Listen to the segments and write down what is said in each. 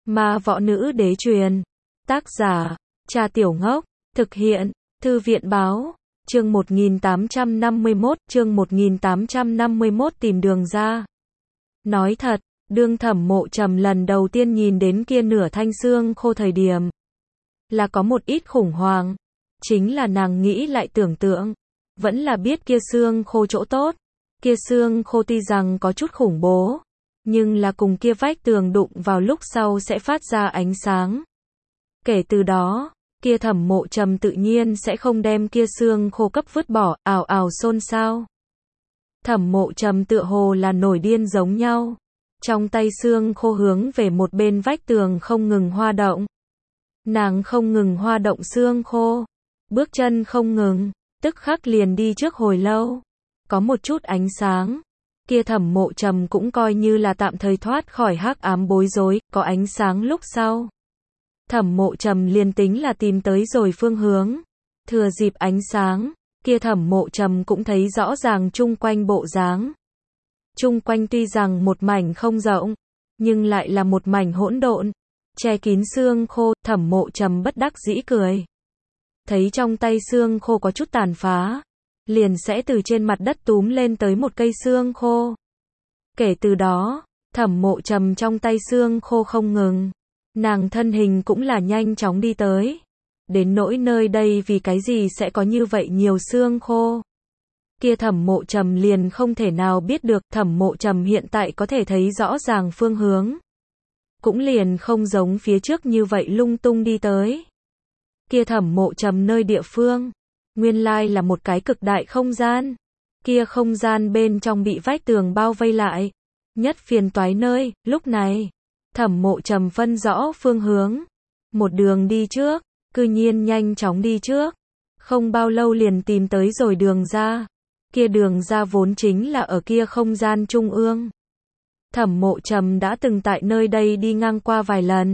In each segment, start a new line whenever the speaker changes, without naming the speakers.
Ma võ nữ đế truyền. Tác giả, Trà Tiểu Ngốc. Thực hiện, Thư viện báo. Chương 1851 tìm đường ra. Nói thật, đương Thẩm Mộ Trầm lần đầu tiên nhìn đến kia nửa thanh xương khô thời điểm, là có một ít khủng hoảng. Chính là nàng nghĩ lại tưởng tượng, vẫn là biết kia xương khô chỗ tốt. Kia xương khô tuy rằng có chút khủng bố, nhưng là cùng kia vách tường đụng vào lúc sau sẽ phát ra ánh sáng. Kể từ đó, kia Thẩm Mộ Trầm tự nhiên sẽ không đem kia xương khô cấp vứt bỏ, ào ào xôn xao. Thẩm Mộ Trầm tựa hồ là nổi điên giống nhau. Trong tay xương khô hướng về một bên vách tường không ngừng hoa động. Nàng không ngừng hoa động xương khô. Bước chân không ngừng, tức khắc liền đi trước hồi lâu. Có một chút ánh sáng. Kia Thẩm Mộ Trầm cũng coi như là tạm thời thoát khỏi hắc ám bối rối, có ánh sáng lúc sau. Thẩm Mộ Trầm liền tính là tìm tới rồi phương hướng. Thừa dịp ánh sáng, kia Thẩm Mộ Trầm cũng thấy rõ ràng chung quanh bộ dáng. Chung quanh tuy rằng một mảnh không rộng, nhưng lại là một mảnh hỗn độn, che kín xương khô. Thẩm Mộ Trầm bất đắc dĩ cười. Thấy trong tay xương khô có chút tàn phá, liền sẽ từ trên mặt đất túm lên tới một cây xương khô. Kể từ đó, Thẩm Mộ Trầm trong tay xương khô không ngừng. Nàng thân hình cũng là nhanh chóng đi tới. Đến nỗi nơi đây vì cái gì sẽ có như vậy nhiều xương khô. Kia Thẩm Mộ Trầm liền không thể nào biết được. Thẩm Mộ Trầm hiện tại có thể thấy rõ ràng phương hướng. Cũng liền không giống phía trước như vậy lung tung đi tới. Kia Thẩm Mộ Trầm nơi địa phương, nguyên lai là một cái cực đại không gian. Kia không gian bên trong bị vách tường bao vây lại. Nhất phiền toái nơi, lúc này, Thẩm Mộ Trầm phân rõ phương hướng. Một đường đi trước, cư nhiên nhanh chóng đi trước. Không bao lâu liền tìm tới rồi đường ra. Kia đường ra vốn chính là ở kia không gian trung ương. Thẩm Mộ Trầm đã từng tại nơi đây đi ngang qua vài lần.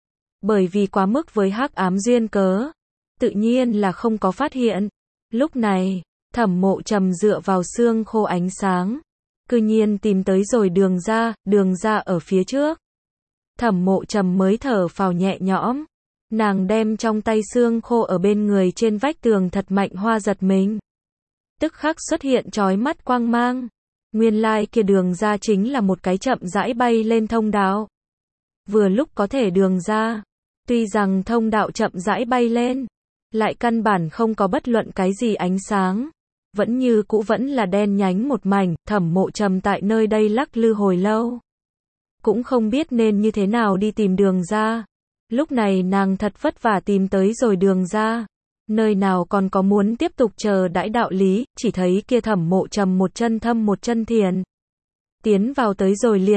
Bởi vì quá mức với hắc ám duyên cớ, tự nhiên là không có phát hiện. Lúc này, Thẩm Mộ Trầm dựa vào xương khô ánh sáng, cư nhiên tìm tới rồi đường ra ở phía trước. Thẩm Mộ Trầm mới thở phào nhẹ nhõm. Nàng đem trong tay xương khô ở bên người trên vách tường thật mạnh hoa giật mình. Tức khắc xuất hiện chói mắt quang mang. Nguyên lai kia đường ra chính là một cái chậm rãi bay lên thông đạo. Vừa lúc có thể đường ra. Tuy rằng thông đạo chậm rãi bay lên, lại căn bản không có bất luận cái gì ánh sáng. Vẫn như cũ vẫn là đen nhánh một mảnh. Thẩm Mộ Trầm tại nơi đây lắc lư hồi lâu. Cũng không biết nên như thế nào đi tìm đường ra. Lúc này nàng thật vất vả tìm tới rồi đường ra. Nơi nào còn có muốn tiếp tục chờ đãi đạo lý, chỉ thấy kia Thẩm Mộ Trầm một chân thâm một chân thiền. Tiến vào tới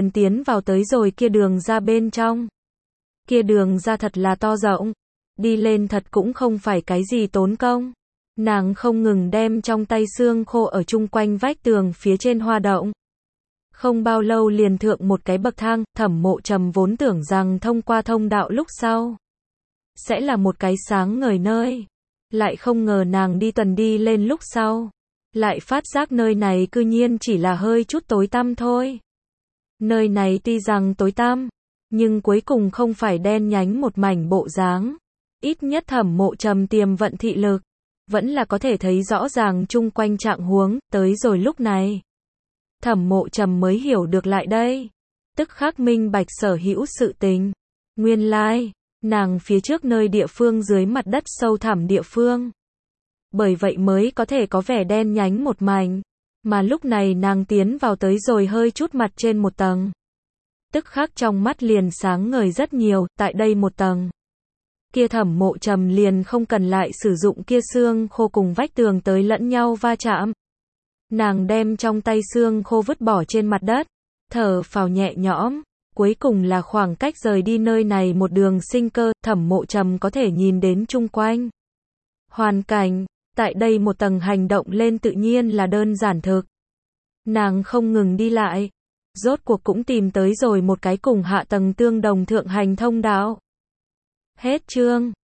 rồi kia đường ra bên trong. Kia đường ra thật là to rộng. Đi lên thật cũng không phải cái gì tốn công. Nàng không ngừng đem trong tay xương khô ở chung quanh vách tường phía trên hoa động. Không bao lâu liền thượng một cái bậc thang. Thẩm Mộ Trầm vốn tưởng rằng thông qua thông đạo lúc sau sẽ là một cái sáng ngời nơi. Lại không ngờ nàng đi tuần đi lên lúc sau, lại phát giác nơi này cư nhiên chỉ là hơi chút tối tăm thôi. Nơi này tuy rằng tối tăm, nhưng cuối cùng không phải đen nhánh một mảnh bộ dáng. Ít nhất Thẩm Mộ Trầm tiềm vận thị lực, vẫn là có thể thấy rõ ràng chung quanh trạng huống. Tới rồi lúc này, Thẩm Mộ Trầm mới hiểu được lại đây. Tức khắc minh bạch sở hữu sự tình. Nguyên lai, nàng phía trước nơi địa phương dưới mặt đất sâu thẳm địa phương. Bởi vậy mới có thể có vẻ đen nhánh một mảnh. Mà lúc này nàng tiến vào tới rồi hơi chút mặt trên một tầng. Tức khắc trong mắt liền sáng ngời rất nhiều. Tại đây một tầng, kia Thẩm Mộ Trầm liền không cần lại sử dụng kia xương khô cùng vách tường tới lẫn nhau va chạm. Nàng đem trong tay xương khô vứt bỏ trên mặt đất, thở phào nhẹ nhõm. Cuối cùng là khoảng cách rời đi nơi này một đường sinh cơ. Thẩm Mộ Trầm có thể nhìn đến chung quanh hoàn cảnh. Tại đây một tầng hành động lên tự nhiên là đơn giản thực. Nàng không ngừng đi lại, rốt cuộc cũng tìm tới rồi một cái cùng hạ tầng tương đồng thượng hành thông đạo. Hết chương.